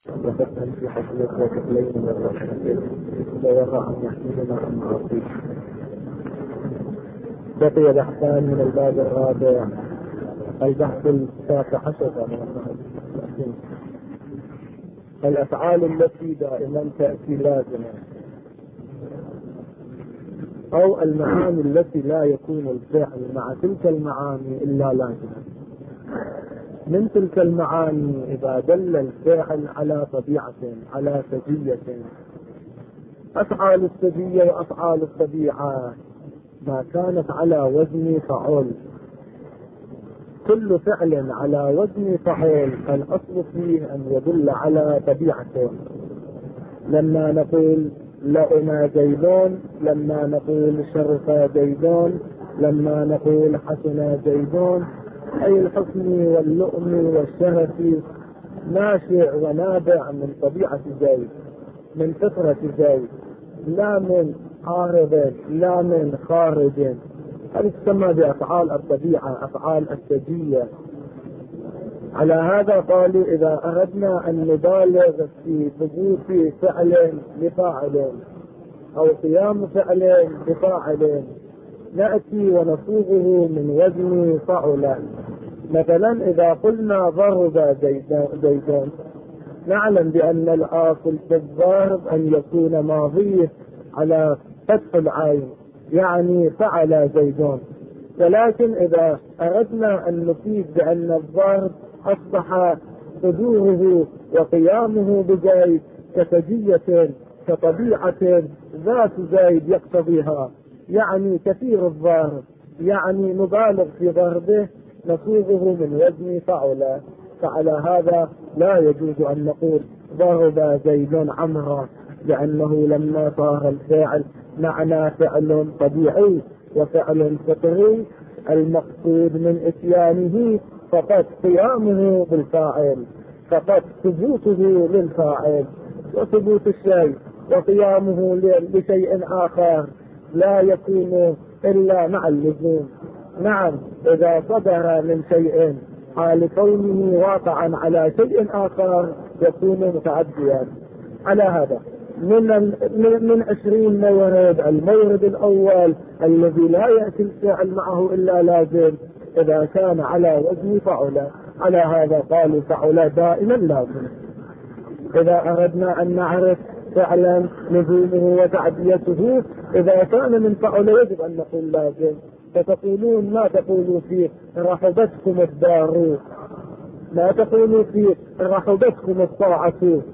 وفتحا في حصلك وكفلين والرحمتين ووضع أن يحملنا عن معاصيك. بقي بحثان من الباب الرابع، البحث التاسع عشر الأفعال التي دائما تأتي لازمة، أو المعاني التي لا يكون الفعل مع تلك المعاني إلا لازمة. من تلك المعاني إذا دل الفعل على طبيعة، على سجية، أفعال السجية وأفعال الطبيعة ما كانت على وزن فعول، كل فعل على وزن فعول الأصل فيه أن يدل على طبيعته. لما نقول لؤم زيدون، لما نقول شرف زيدون، لما نقول حسن زيدون، أي الحسن واللؤم والشرف ناشئ ونابع من طبيعة زيد، من فطرة زيد، لا من عارض، لا من خارج. هذه تسمى بأفعال الطبيعة، أفعال السجية. على هذا قالوا إذا أردنا أن نبالغ في ثبوت فعل لفاعل أو قيام فعل بفاعل نأتي ونصوغه من وزن فعل. مثلا إذا قلنا ضرب زيدون، نعلم بأن الآصل في الضرب أن يكون ماضيه على فتح العين، يعني فعل زيدون. ولكن إذا أردنا أن نفيد بأن الضرب أصبح صدوره وقيامه بزيد كسجية، كطبيعة ذات زيد يقتضيها، يعني كثير الضرب، يعني مبالغ في ضربه، نصوغه من وزن فعل. فعلى هذا لا يجوز أن نقول ضرب زيد عمرا، لأنه لما صار الفعل معنى فعل طبيعي وفعل فطري، المقصود من اتيانه فقط قيامه بالفاعل، فقط ثبوته للفاعل، وثبوت الشيء وقيامه لشيء آخر لا يكون إلا مع اللزوم. نعم، إذا صدر من شيء حال كونه واقعا على شيء آخر يكون متعديا. على هذا من 20 مورد، المورد الأول الذي لا يأتي الفعل معه إلا لازم إذا كان على وزن فعل. على هذا قالوا فعل دائما لازم. إذا أردنا أن نعرف فعلا لزومه وتعديته، إذا كان من فعل يجب أن نقول لازم. فتقولون ما تقولوا فيه رحبتكم الدار، ما تقولوا فيه رحبتكم الطاعة،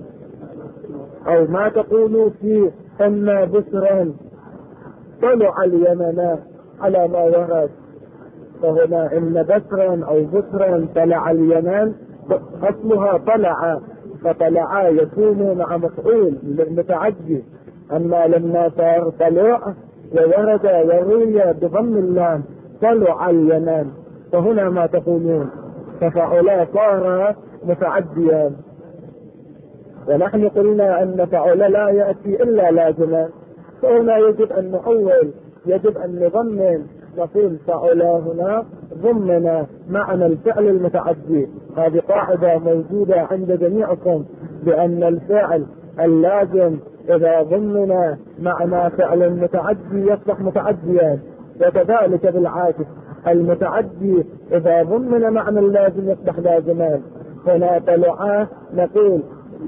أو ما تقولوا فيه أن بسرا طلع اليمن على ما ورد. فهنا إن بسرا أو بسرا طلع اليمن أصلها طلع، فطلع يكون مع مفعول للمتعدي. أما لما صار طلع وورد وروي بضم اللام طلع اليمن، فهنا ما تقولون ففعلا صار متعديا. ونحن قلنا أن فعل لا يأتي إلا لازما، فهنا يجب أن نحول، يجب أن نضمن، نقول فعل هنا ضمن معنى الفعل المتعدي. هذه قاعدة موجودة عند جميعكم بأن الفعل اللازم إذا ضمن معنى فعل متعدي يصبح متعديا، وكذلك بالعكس المتعدي إذا ضمن معنى اللازم يصبح لازما. هنا طلع نقول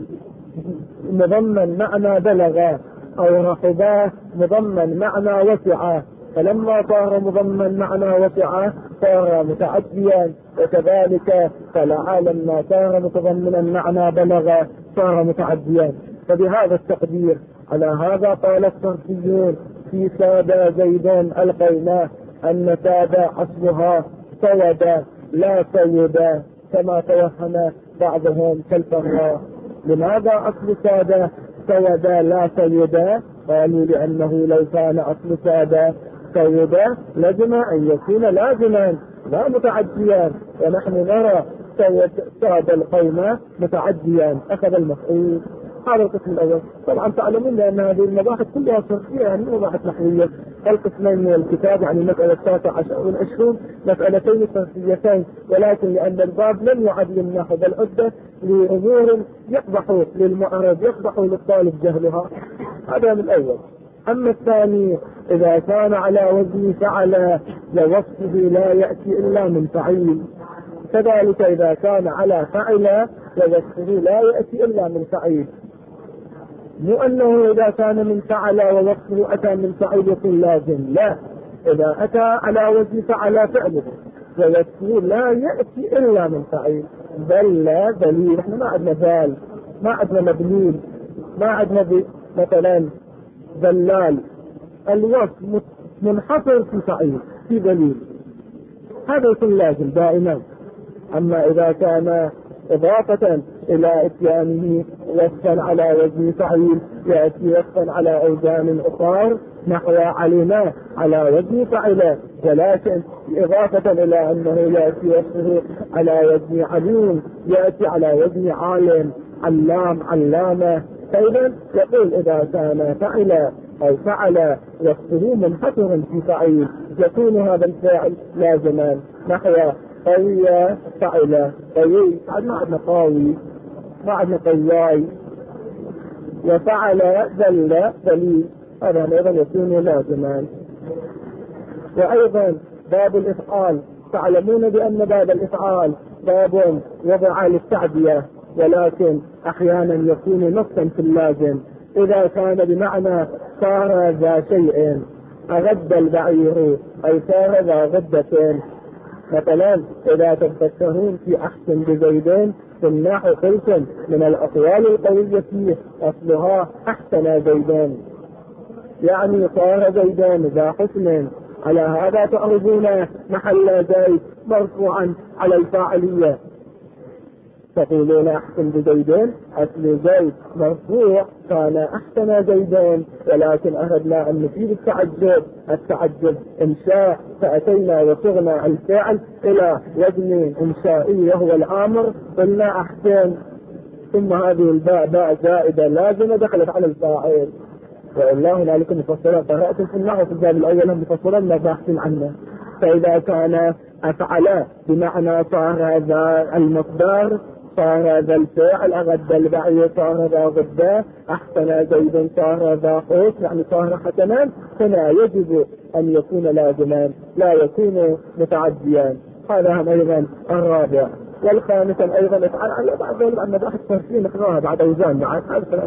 مضمن معنى بلغ، أو رحباه مضمن معنى وسع، فلما صار مضمن معنى وسع صار متعديا. وكذلك طلع لما صار متضمنا معنى بلغ صار متعديا. فبهذا التقدير على هذا قال الصرفيون في ساد زيدان القيناه أن ساد أصلها سود لا سود، كما توهم بعضهم كالفراء. لماذا أصل ساد سود لا سود؟ قالوا لأنه لو كان أصل ساد سود لازم أن يكون لازما لا متعديا، ونحن نرى ساد القيمة متعديا أخذ المفعول. هذا القسم الأول. طبعا تعلمون أن هذه المباحث كلها صرفية، يعني مباحث نحوية، القسمين من الكتاب، يعني مسألة 19 والعشرون مسألتين فرعيتين، ولكن لأن الباب لم يعد للنحو بل عد لأمور يقبح للمعرب يقبح للطالب جهلها، هذا من الأول. أما الثاني إذا كان على وزن فعل ووصفه لا يأتي إلا من فعيل، كذلك إذا كان على فعل ووصفه لا يأتي إلا من فعيل. مو أنه إذا كان من فعل ووصفه أتى من فعيل يكون لازم، لا، إذا أتى على وزن فعل فعله ووصفه لا يأتي إلا من فعيل، بل لا دليل. احنا ما عندنا ذال، ما عندنا مدلول، ما عندنا مثلا دلال، الوصف منحصر في فعيل في دليل، هذا يكون لازم دائما. أما إذا كان إضافة إلى إتيانه وصفا على وزن فعيل يأتي وصفا على أوزان أخرى نحو علم على وزن فعل، ولكن إضافة إلى أنه يأتي وصفه على وزن عليم يأتي على وزن عالم علام علامة. فإذا يقول إذا كان فعل أو فعل وصفه منحصر في فعيل يكون هذا الفاعل لازما، نحو قوي فعل، قوي ما عندنا قاوي، ما عندنا قواي، وفعل دل دليل، هذا أيضا يكون لازما. وأيضا باب الإفعال، تعلمون بأن باب الإفعال باب وضع للتعدية، ولكن أحيانا يكون نصا في اللازم إذا كان بمعنى صار ذا شيء، أغد البعير أي صار ذا غدة. مثلا إذا تفكرون في أحسن بزيدين في النحو قلتم من الأقوال القوية فيه أصلها أحسن زيدين، يعني صار زيدان ذا حسن. على هذا تعرضون محل زيد مرفوعا على الفاعلية، تقولون أحسن بزيدين أصل زيد مرفوع كان أحسن زيدين، ولكن أردنا أن نفيد التعجب إنشاء، فأتينا وصغنا الفعل إلى وزن إنشائي وهو الآمر قلنا أحسن، ثم هذه الباء باء زائدة لازمة دخلت على الفاعل. وإلا هنالك مفصلا قرأت في النحو في الباب الأول هم مفصلا ما باحث عنه. فإذا كان أفعل بمعنى صار ذا المقدار، صار ذا الفعل، أغد البعير صار ذا غدا، أحسن زيد صار ذا قوس، يعني صار حسنا، هنا يجب أن يكون لازما لا يكون متعديا. هذا أيضا الرابع. والخامس أيضا افعل بعد ذلك أن بحث ترسيم نقراها بعد أوزان معك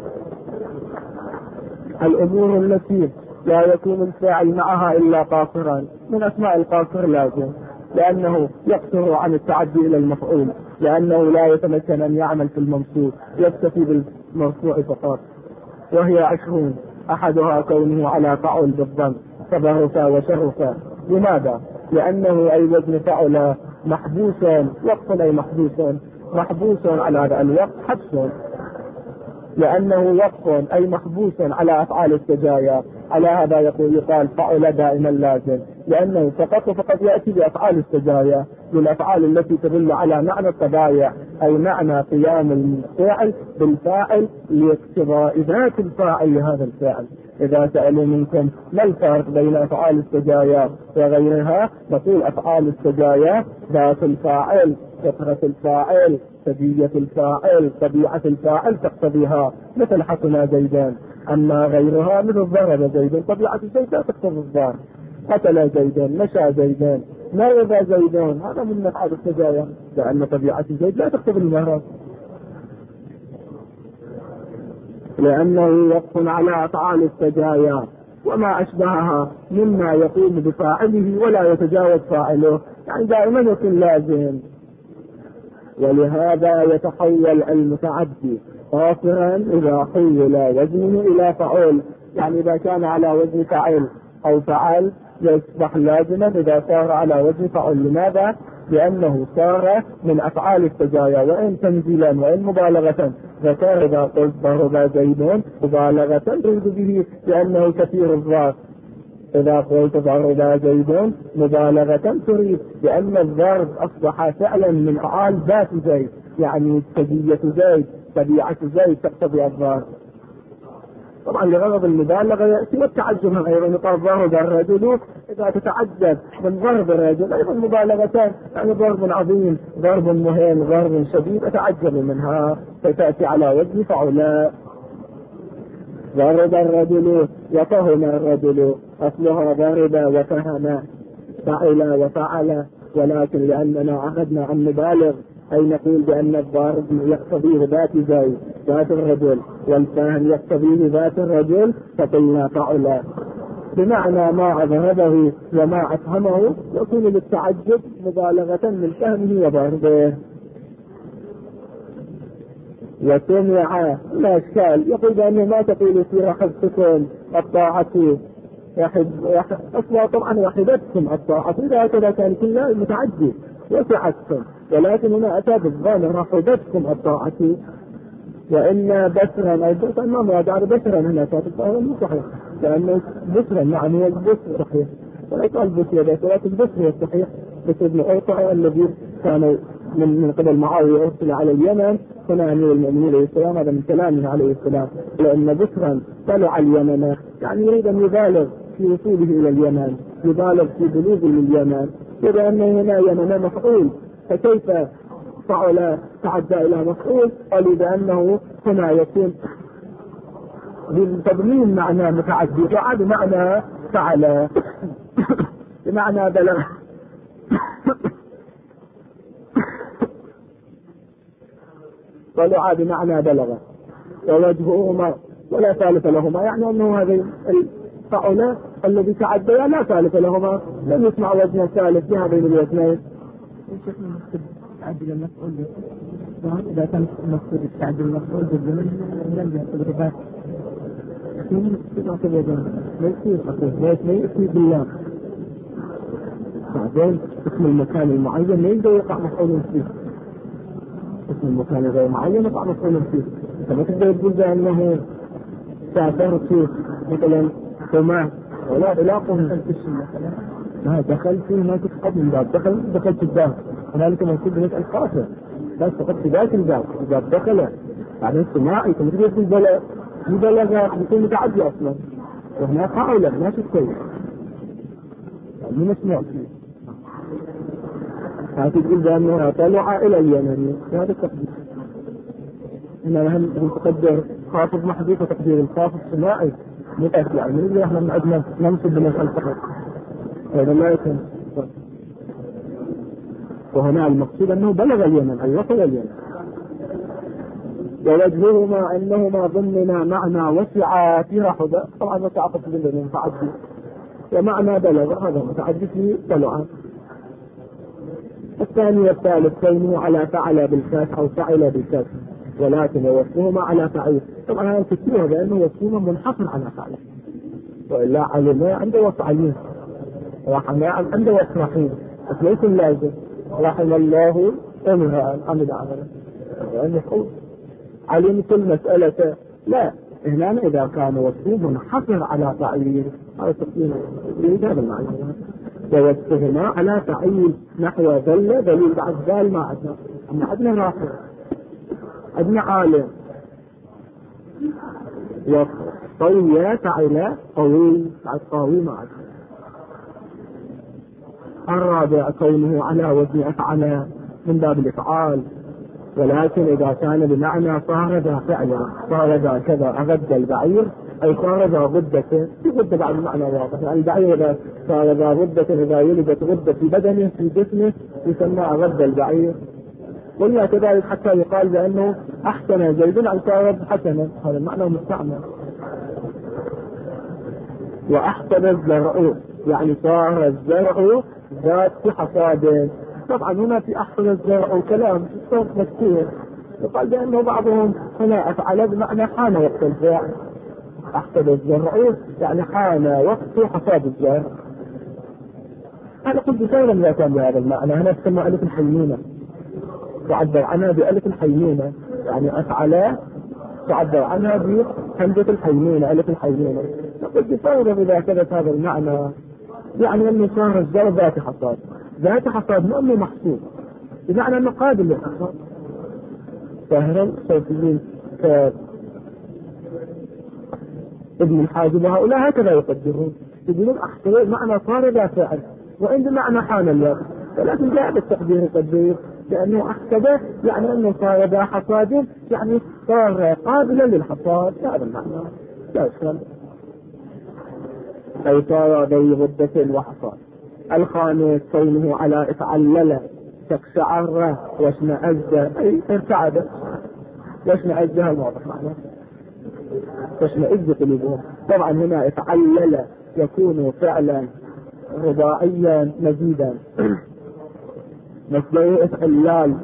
الأمور التي لا يكون الفاعل معها إلا قاصرا، من أسماء القاصر لازم، لأنه يقصر عن التعدي إلى المفعول، لأنه لا يتمكن أن يعمل في المنصوب، يكتفي بالمرفوع فقط. وهي 20، أحدها كونه على فعل بالضم كبرك وشرك. لماذا؟ لأنه أي وزن فعل محبوس، وقف أي محبوس على هذا الوقت حبس، لأنه وقف أي محبوس على أفعال السجايا. على هذا يقال فعل دائما لازم، لأنه فقط يأتي بأفعال السجايا، بالأفعال التي تدل على معنى التبايع، أي معنى قيام الفاعل بالفاعل لاقتضاء ذات الفاعل لهذا الفاعل. إذا سألوا منكم ما الفرق بين أفعال السجايا وغيرها، نقول أفعال السجايا ذات الفاعل، فطرة الفاعل، سجية الفاعل، طبيعة الفاعل تقتضيها، مثل حسن زيدان. أما غيرها مثل ضرب زيدان، طبيعة الزيد لا تقتضي الضرب، قتل زيدان، مشى زيدان، مرض زيدان، هذا من أفعال السجايا، لأن طبيعة الزيد لا تقتضي المرض، لأنه وقف على أفعال السجايا وما أشبهها مما يقوم بفاعله ولا يتجاوز فاعله، يعني دائما يكون لازم. ولهذا يتحول المتعدي قاصرا إذا حول وزنه إلى فعول، يعني إذا كان على وزن فعل أو فعل يصبح لازما إذا صار على وزن فعل. لماذا؟ لأنه صار من أفعال السجايا، وإن تنزيلا وإن مبالغة. ذكر إذا قلت ضرب زيد مبالغة تريد به لأنه كثير الضرب، إذا قلت ضرب زيد مبالغة تريد لأن الضرب أصبح فعلا من أفعال ذات زيد، يعني سجية زيد، طبيعة زيد تقتضي الضرب. طبعا لغرض المبالغة يأتي والتعجب أيضا يقال ضرب الرجل، إذا تتعجب من ضرب الرجل أيضا مبالغتان، يعني ضرب عظيم، ضرب مهين، ضرب شديد أتعجب منها، فتأتي على وزن فعلاء. ضرب الرجل وفهم الرجل، أصلها ضرب وفهم، فعل وفعل، ولكن لأننا أخذنا أن نبالغ أي نقول بأن الضرب يقتضيه ذات الرجل، والفهم يقتضيه ذات الرجل، فقلنا فعل بمعنى ما أظهره وما أفهمه، يكون للتعجب مبالغة من فهمه وضربه. وسمع لا إشكال، يقول بأنه ما تقول في رحبتكم الطاعة أصلا طبعا وحدتكم الطاعة، إذا هكذا كان كلها المتعجب وسعتكم، ولكن هنا أتى بالظاهر رحبتكم الطاعة، وإن بشرا أي بشرا ما مراد بشرا هنا كانت الظاهر مو صحيح، لأنه بشرا يعني البشر صحيح، ولا يقال بشر ولكن بشر صحيح. بشر بن أوطع الذي كان من قبل معاوية أرسل على اليمن، هنا أمير المؤمنين عليه السلام، هذا من كلامه عليه السلام، لأن بشرا طلع اليمن يعني يريد أن يبالغ في وصوله إلى اليمن، يبالغ في بلوغه لليمن، لأنه هنا يمن مفعول، فكيف فعل تعدى إلى مفعول؟ قالوا بأنه هنا يكون بالتضمين معنى متعدي، وعاد معنى فعل بمعنى بلغ ولعا بمعنى بلغ، ووجههما ولا ثالث لهما، يعني أنه هذه الفعل الذي تعدى لا ثالث لهما، لم يسمع وزن ثالث بهذين الوزنين. تعدل المفعول إذا كان المقصود التعديل المفعول بالزمن لم يأخذ الرباط ما يأتي بالله. بعدين اسم المكان المعين ما يقدر يقع مفعول فيه، اسم المكان غير معين يقع مفعول فيه. فما تقدر تقول بأنه سافرت مثلا ثم ولا علاقة ما دخل فيه، ما تفقد من باب دخلت الباب، هنالك منصوب بنفس الخاصة، بس فقط في ذات الباب دخل بعدين سماعي، ثم تقدر تقول بلغ يكون متعدي أصلا، وهناك فعل ما شيء يعني مسموع فيه. فتقول بأنه طلع إلى اليمن، هذا التقدير. هنا هم تقدر خافض محذوف وتقدير الخافض سماعي متأكد، يعني من اللي احنا عندنا ننصب بنفس الفقط هذا لا يكون. وهنا المقصود أنه بلغ اليمن أي وصل اليمن. ووجههما أنهما ضمن معنى وسع في رحبة، طبعا وسع قصد من متعدي، ومعنى بلغ هذا متعدي في طلعة. الثاني والثالث كونه على فعل بالكاف أو فعل بالكاف، ولكن وصفهما على فعل، طبعا هذا تكتيرها بأنه وصفهما منحصر على فعل، وإلا علم عنده وصعين، رحم عنده وصرحين، بس ليس لازم رحم الله امرأ عمد عمله، يعني يقول علمت المسألة، لا هنا إذا كان وصفه منحصر على فعل، هذا تقدير هذا المعنى. ووصفهما على فعل نحو ذل دليل بعد ذال ما عدنا، أما عدنا ناصر عدنا عالم، وطوية فعل قوي بعد قوي ما عدنا. الرابع كونه على وزن أفعل من باب الإفعال، ولكن إذا كان بمعنى صار ذا فعلا، صار ذا كذا أغد البعير أي صار ذا غدة، في غدة بعد المعنى واضح، يعني البعير إذا صار ذا غدة، إذا ولدت غدة في بدنه في جسمه يسمى أغد البعير. قلنا كذلك حتى يقال بأنه أحسن زيد عن صار حسنا، هذا المعنى مستعمل. وأحسن الزرع يعني صار الزرع ذات حصاد، طبعا هنا في أحسن الزرع كلام صوت مكتير، يقال بأنه بعضهم هنا أفعل بمعنى حان وقت الزرع، أحسن الزرع يعني حان وقت حصاد الزرع. أنا قلت بسيرا لا كان بهذا المعنى، هنا تسمى ألف الحيمينة، تعبر عنها بألف الحيمينة، يعني أفعل تعبر عنها بهمزة الحيمينة ألف الحيمينة. قلت بسيرا إذا كانت هذا المعنى يعني أنه صار الزرع ذات حصاد، ذات حصاد مو أنه محصول، بمعنى أنه قابل للحصاد. ظاهرا صوتيين ابن الحاجب وهؤلاء هكذا يقدرون، يقولون احتوي معنى صار لا فعل، وعند معنى حان الوقت، ولكن جاء بالتقدير التقدير لأنه أحسبه يعني أنه صار ذا حصاد، يعني صار قابلا للحصاد، هذا المعنى لا إشكال. أي صار ذي غدة وحصاد. الخامس كونه على اتعلل تقشعر واشمئز، أي ارتعد واشمئز، هذا واضح معناه واشمئز قلوبهم. طبعا هنا اتعلل يكون فعلا رباعيا مزيدا مصدره افعلال.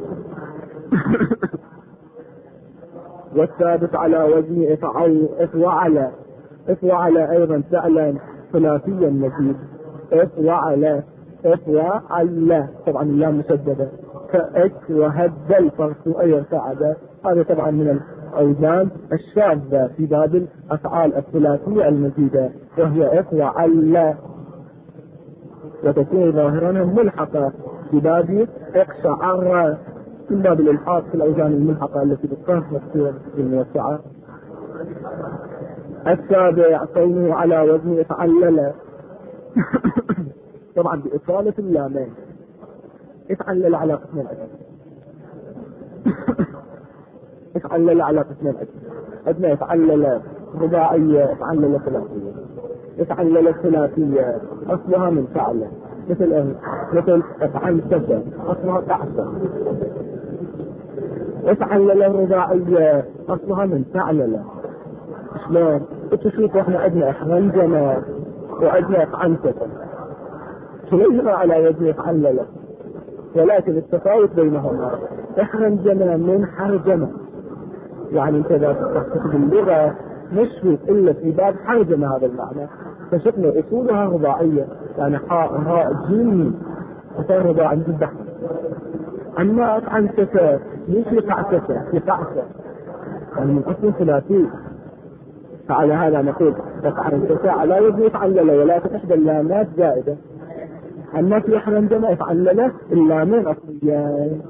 والثابت على وزن افعل، افعل ايضا فعلا ثلاثيا مزيد، افعل طبعا اللام مشدده، كأك وهد الفرس اي ارتعد. هذا طبعا من الاوزان الشاذة في باب الافعال الثلاثية المزيدة، وهي افعل، وتكون ظاهرا ملحقة في باب اقشعر من باب الالحاق في الاوزان الملحقة التي بالصرف مكتوبة بالموسعة. السابع كونه على وزن اتعلل، طبعا بإطالة اللامين، اتعلل على قسمين أجل، اتعلل على قسمين أجل، أدنى اتعلل رباعية، اتعلل ثلاثية. اتعلل الثلاثية أصلها من فعل، مثل اتعنسة أصلها تعسة. اتعلل الرباعية أصلها من فعلل. شلون؟ تشوفوا احنا عندنا احرنجنا وعندنا اتعنسة، كليهما على وزن اتعلل، ولكن التفاوت بينهما احرنجنا من حرجنا، يعني انت اذا تكتب اللغة مشفت الا في باب حرجنا هذا المعنى، فشفنا اصولها رباعية، يعني حاء راء جيم فصار رباعي جدا. اما اتعنسة ليش يقعسة يقعسة، يعني من اصل ثلاثي، فعلى هذا نقول اتعنسة على وزن اتعلل، ولكن احدى اللامات زائدة. أما في حرنجنا اتعلل اللامين أصليان.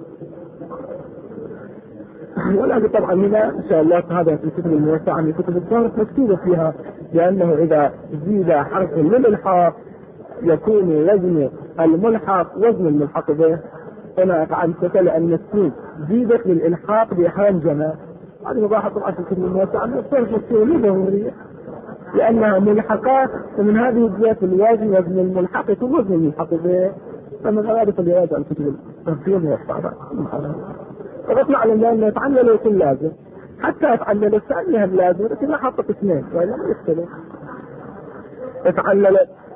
ولكن طبعا هنا إن شاء الله هذا في الكتب الموسعة من كتب الصارف مكتوبة فيها، لأنه إذا زيد حرف للإلحاق يكون وزن الملحق وزن الملحق به. هنا اتعنسة لأن السين زيدت للإلحاق بحرنجنا، هذه مباحث طبعا في الكتب الموسعة من الصارف مكتوبة ضرورية، لأنها ملحقات، ومن هذه الجهات الوزن وزن الملحق يكون وزن الملحق به، فمن هذا فليراجع الكتب التنفيذ والصعبة. فقط نعلم لأنه يتعلل يكون لازم، حتى يتعلل الثانية لازم، لكن ما حطت اثنين وإلا ما يختلف. يتعلل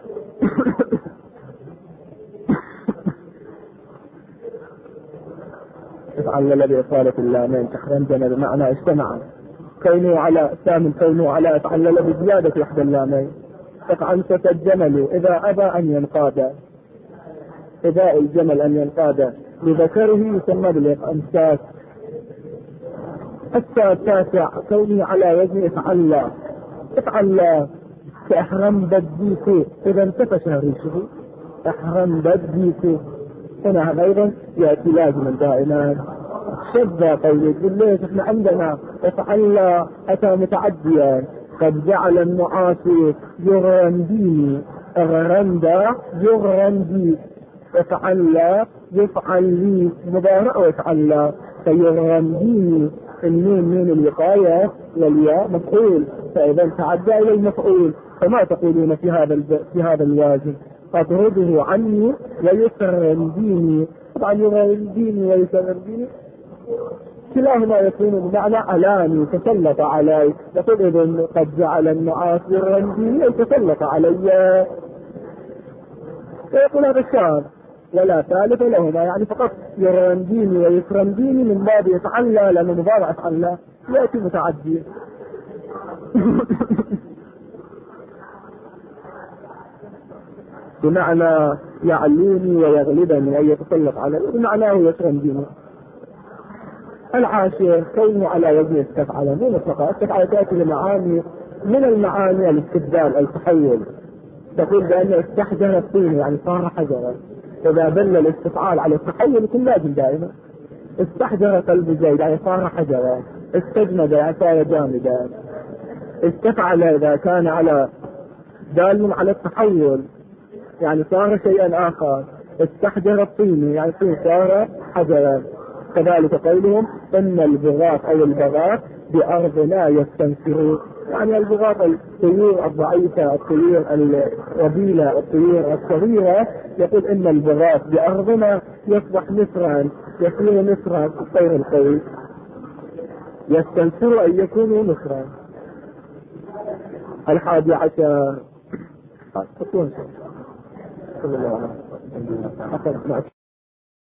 يتعلل بإصالة اللامين تحرنجنا بمعنى اجتمعا. كونه على الثامن كونه على اتعلل بزيادة إحدى اللامين. اتعنسة الجمل إذا أبى أن ينقاد، إذا الجمل أن ينقاد لذكره يسمى بالإنساس. التاسع كونه على وزن اتعلى، اتعلى كأحرم بديك إذا انتفش ريشه، أحرم بديك. هنا أيضا يأتي لازما دائما شذ قوله، ليش احنا عندنا اتعلى أتى متعديا، قد جعل النعاس يغرنديني، أغرندا يغرندي، اتعلى يفعل لي مضارع، واتعلى فيغرنديني، النون من الوقاية والياء مفعول، فإذا تعدى إلى المفعول فما تقولون في هذا الوازن؟ أطرده عني ويسرنديني. طبعا يغرنديني ويسرنديني كلاهما يكون بمعنى علاني، تسلط علي. يقول إذن قد جعل النعاس يغرنديني يتسلط علي، فيقول هذا الشعر ولا ثالث لهما، يعني فقط يغرنديني ويسرنديني من باب يتعلى، لأنه مضارع يتعلى يأتي متعدي. بمعنى يعلوني ويغلبني أي يتسلط علي، بمعناه يسرنديني. العاشر كونه على وزن استفعل، مو مطلقة، استفعل تأتي لمعاني، من المعاني الاستبدال التحول، تقول بأنه استحجر الطين يعني صار حجرا، إذا دل الاستفعال على التحول يكون لازم دائما. استحجر قلب زيد يعني صار حجرا، استجمد يعني صار جامدا. استفعل إذا كان على دال على التحول يعني صار شيئا آخر. استحجر الطين يعني صار حجرا. كذلك قولهم إن البغاث أو البغاث بأرضنا يستنفرون، يعني البغاث الطيور الضعيفة، الطيور الرذيلة، الطيور الصغيرة، يقول إن البغاث بأرضنا يصبح نسرا، يصير نسرا. الطير القوي يستنفر أن يكونوا نسرا. 11